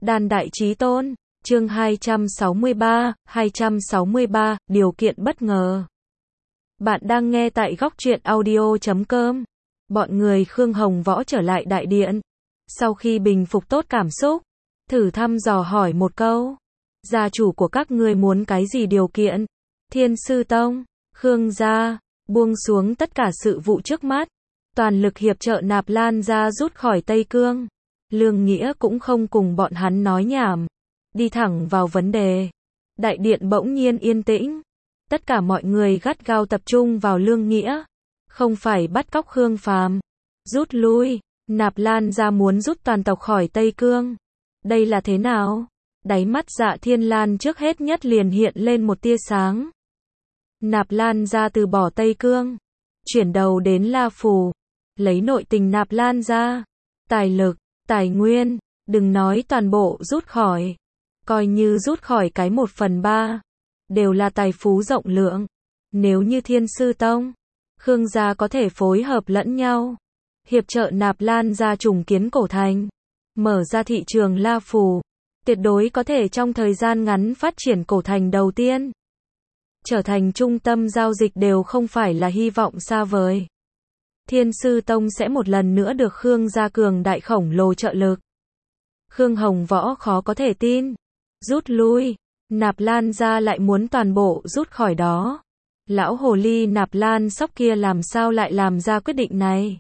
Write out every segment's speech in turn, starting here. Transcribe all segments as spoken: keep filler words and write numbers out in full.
Đan Đại Chí Tôn, chương hai trăm sáu mươi ba, hai trăm sáu mươi ba, điều kiện bất ngờ. Bạn đang nghe tại góc truyện audio chấm com. Bọn người Khương Hồng Võ trở lại đại điện. Sau khi bình phục tốt cảm xúc, thử thăm dò hỏi một câu. Gia chủ của các ngươi muốn cái gì điều kiện? Thiên Sư Tông, Khương gia, buông xuống tất cả sự vụ trước mắt. Toàn lực hiệp trợ Nạp Lan gia rút khỏi Tây Cương. Lương Nghĩa cũng không cùng bọn hắn nói nhảm. Đi thẳng vào vấn đề. Đại điện bỗng nhiên yên tĩnh. Tất cả mọi người gắt gao tập trung vào Lương Nghĩa. Không phải bắt cóc Khương Phàm. Rút lui. Nạp Lan gia muốn rút toàn tộc khỏi Tây Cương. Đây là thế nào? Đáy mắt Dạ Thiên Lan trước hết nhất liền hiện lên một tia sáng. Nạp Lan gia từ bỏ Tây Cương. Chuyển đầu đến La Phù. Lấy nội tình Nạp Lan gia. Tài lực, tài nguyên, đừng nói toàn bộ rút khỏi. Coi như rút khỏi cái một phần ba. Đều là tài phú rộng lượng. Nếu như Thiên Sư Tông, Khương gia có thể phối hợp lẫn nhau. Hiệp trợ Nạp Lan gia trùng kiến cổ thành. Mở ra thị trường La Phù. Tuyệt đối có thể trong thời gian ngắn phát triển cổ thành đầu tiên. Trở thành trung tâm giao dịch đều không phải là hy vọng xa vời. Thiên Sư Tông sẽ một lần nữa được Khương gia cường đại khổng lồ trợ lực. Khương Hồng Võ khó có thể tin. Rút lui. Nạp Lan gia lại muốn toàn bộ rút khỏi đó. Lão hồ ly Nạp Lan sóc kia làm sao lại làm ra quyết định này?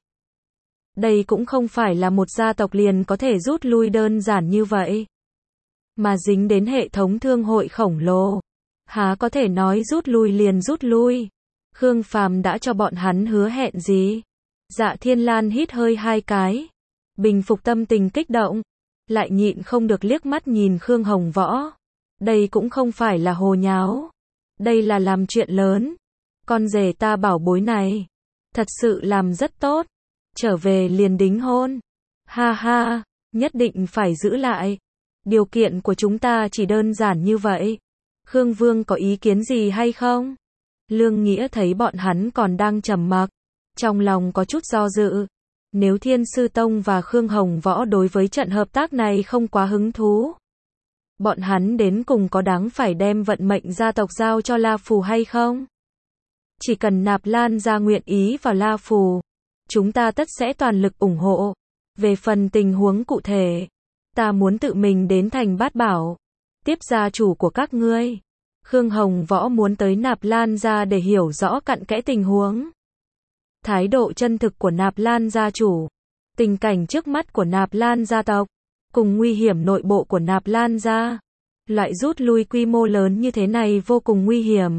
Đây cũng không phải là một gia tộc liền có thể rút lui đơn giản như vậy. Mà dính đến hệ thống thương hội khổng lồ. Há có thể nói rút lui liền rút lui. Khương Phàm đã cho bọn hắn hứa hẹn gì? Dạ Thiên Lan hít hơi hai cái. Bình phục tâm tình kích động. Lại nhịn không được liếc mắt nhìn Khương Hồng Võ. Đây cũng không phải là hồ nháo. Đây là làm chuyện lớn. Con rể ta bảo bối này. Thật sự làm rất tốt. Trở về liền đính hôn. Ha ha, nhất định phải giữ lại. Điều kiện của chúng ta chỉ đơn giản như vậy. Khương Vương có ý kiến gì hay không? Lương Nghĩa thấy bọn hắn còn đang trầm mặc. Trong lòng có chút do dự. Nếu Thiên Sư Tông và Khương Hồng Võ đối với trận hợp tác này không quá hứng thú. Bọn hắn đến cùng có đáng phải đem vận mệnh gia tộc giao cho La Phù hay không? Chỉ cần Nạp Lan gia nguyện ý vào La Phù. Chúng ta tất sẽ toàn lực ủng hộ. Về phần tình huống cụ thể. Ta muốn tự mình đến thành Bát Bảo. Tiếp gia chủ của các ngươi. Khương Hồng Võ muốn tới Nạp Lan gia để hiểu rõ cặn kẽ tình huống. Thái độ chân thực của Nạp Lan gia chủ. Tình cảnh trước mắt của Nạp Lan gia tộc. Cùng nguy hiểm nội bộ của Nạp Lan gia. Loại rút lui quy mô lớn như thế này vô cùng nguy hiểm.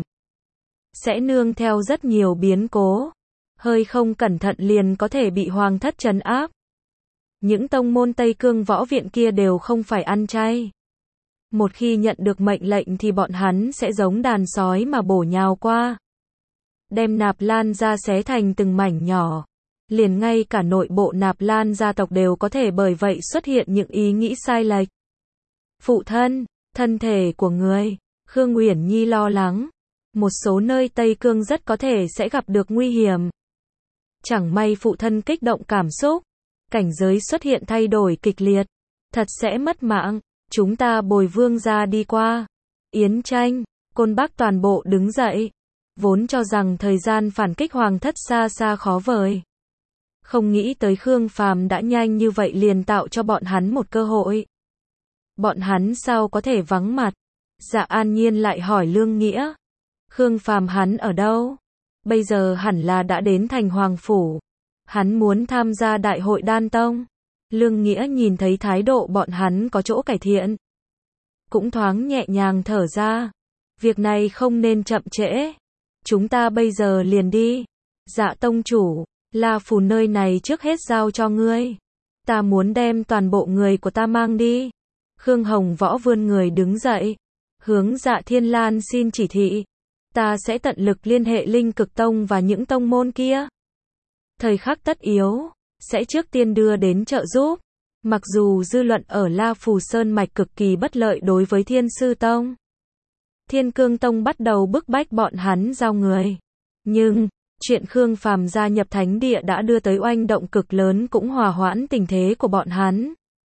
Sẽ nương theo rất nhiều biến cố. Hơi không cẩn thận liền có thể bị hoàng thất trấn áp. Những tông môn Tây Cương võ viện kia đều không phải ăn chay. Một khi nhận được mệnh lệnh thì bọn hắn sẽ giống đàn sói mà bổ nhào qua. Đem Nạp Lan gia xé thành từng mảnh nhỏ. Liền ngay cả nội bộ Nạp Lan gia tộc đều có thể bởi vậy xuất hiện những ý nghĩ sai lệch. Phụ thân, thân thể của người, Khương Uyển Nhi lo lắng. Một số nơi Tây Cương rất có thể sẽ gặp được nguy hiểm. Chẳng may phụ thân kích động cảm xúc. Cảnh giới xuất hiện thay đổi kịch liệt. Thật sẽ mất mạng. Chúng ta bồi vương gia đi qua. Yến Tranh, Côn Bắc toàn bộ đứng dậy. Vốn cho rằng thời gian phản kích hoàng thất xa xa khó vời. Không nghĩ tới Khương Phàm đã nhanh như vậy liền tạo cho bọn hắn một cơ hội. Bọn hắn sao có thể vắng mặt? Dạ An Nhiên lại hỏi Lương Nghĩa. Khương Phàm hắn ở đâu? Bây giờ hẳn là đã đến thành Hoàng Phủ. Hắn muốn tham gia đại hội Đan Tông. Lương Nghĩa nhìn thấy thái độ bọn hắn có chỗ cải thiện. Cũng thoáng nhẹ nhàng thở ra. Việc này không nên chậm trễ. Chúng ta bây giờ liền đi. Dạ tông chủ, La Phù nơi này trước hết giao cho ngươi. Ta muốn đem toàn bộ người của ta mang đi. Khương Hồng Võ vươn người đứng dậy. Hướng Dạ Thiên Lan xin chỉ thị. Ta sẽ tận lực liên hệ Linh Cực Tông và những tông môn kia. Thời khắc tất yếu, sẽ trước tiên đưa đến trợ giúp. Mặc dù dư luận ở La Phù Sơn Mạch cực kỳ bất lợi đối với Thiên Sư Tông. Thiên Cương Tông bắt đầu bức bách bọn hắn giao người. Nhưng, chuyện Khương Phàm gia nhập thánh địa đã đưa tới oanh động cực lớn cũng hòa hoãn tình thế của bọn hắn.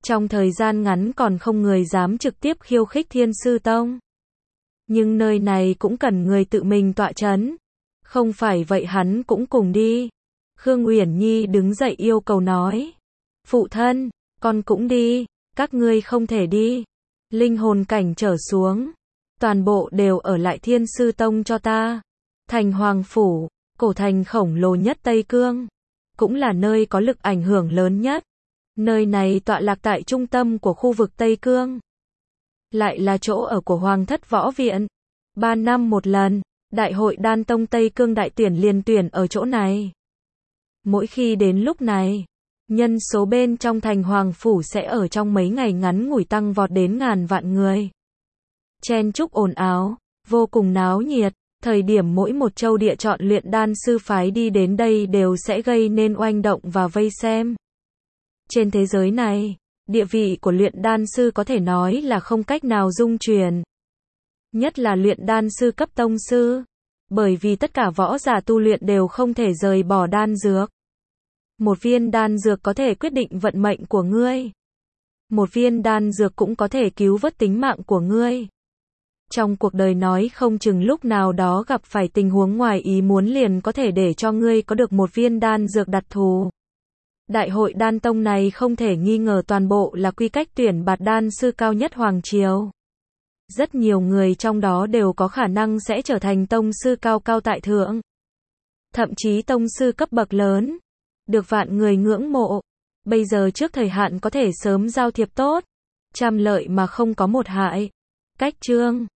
Trong thời gian ngắn còn không người dám trực tiếp khiêu khích Thiên Sư Tông. Nhưng nơi này cũng cần người tự mình tọa chấn. Không phải vậy hắn cũng cùng đi. Khương Uyển Nhi đứng dậy yêu cầu nói. Phụ thân, con cũng đi, các ngươi không thể đi. Linh hồn cảnh trở xuống. Toàn bộ đều ở lại Thiên Sư Tông cho ta. Thành Hoàng Phủ, cổ thành khổng lồ nhất Tây Cương. Cũng là nơi có lực ảnh hưởng lớn nhất. Nơi này tọa lạc tại trung tâm của khu vực Tây Cương. Lại là chỗ ở của Hoàng thất võ viện. Ba năm một lần, Đại hội Đan Tông Tây Cương đại tuyển liền tuyển ở chỗ này. Mỗi khi đến lúc này, nhân số bên trong thành Hoàng Phủ sẽ ở trong mấy ngày ngắn ngủi tăng vọt đến ngàn vạn người. Chen chúc ồn ào, vô cùng náo nhiệt. Thời điểm mỗi một châu địa chọn luyện đan sư phái đi đến đây đều sẽ gây nên oanh động và vây xem. Trên thế giới này, địa vị của luyện đan sư có thể nói là không cách nào dung truyền. Nhất là luyện đan sư cấp tông sư. Bởi vì tất cả võ giả tu luyện đều không thể rời bỏ đan dược. Một viên đan dược có thể quyết định vận mệnh của ngươi. Một viên đan dược cũng có thể cứu vớt tính mạng của ngươi. Trong cuộc đời nói không chừng lúc nào đó gặp phải tình huống ngoài ý muốn liền có thể để cho ngươi có được một viên đan dược đặc thù. Đại hội đan tông này không thể nghi ngờ toàn bộ là quy cách tuyển bạt đan sư cao nhất Hoàng Triều. Rất nhiều người trong đó đều có khả năng sẽ trở thành tông sư cao cao tại thượng. Thậm chí tông sư cấp bậc lớn. Được vạn người ngưỡng mộ. Bây giờ trước thời hạn có thể sớm giao thiệp tốt. Trăm lợi mà không có một hại. Cách chương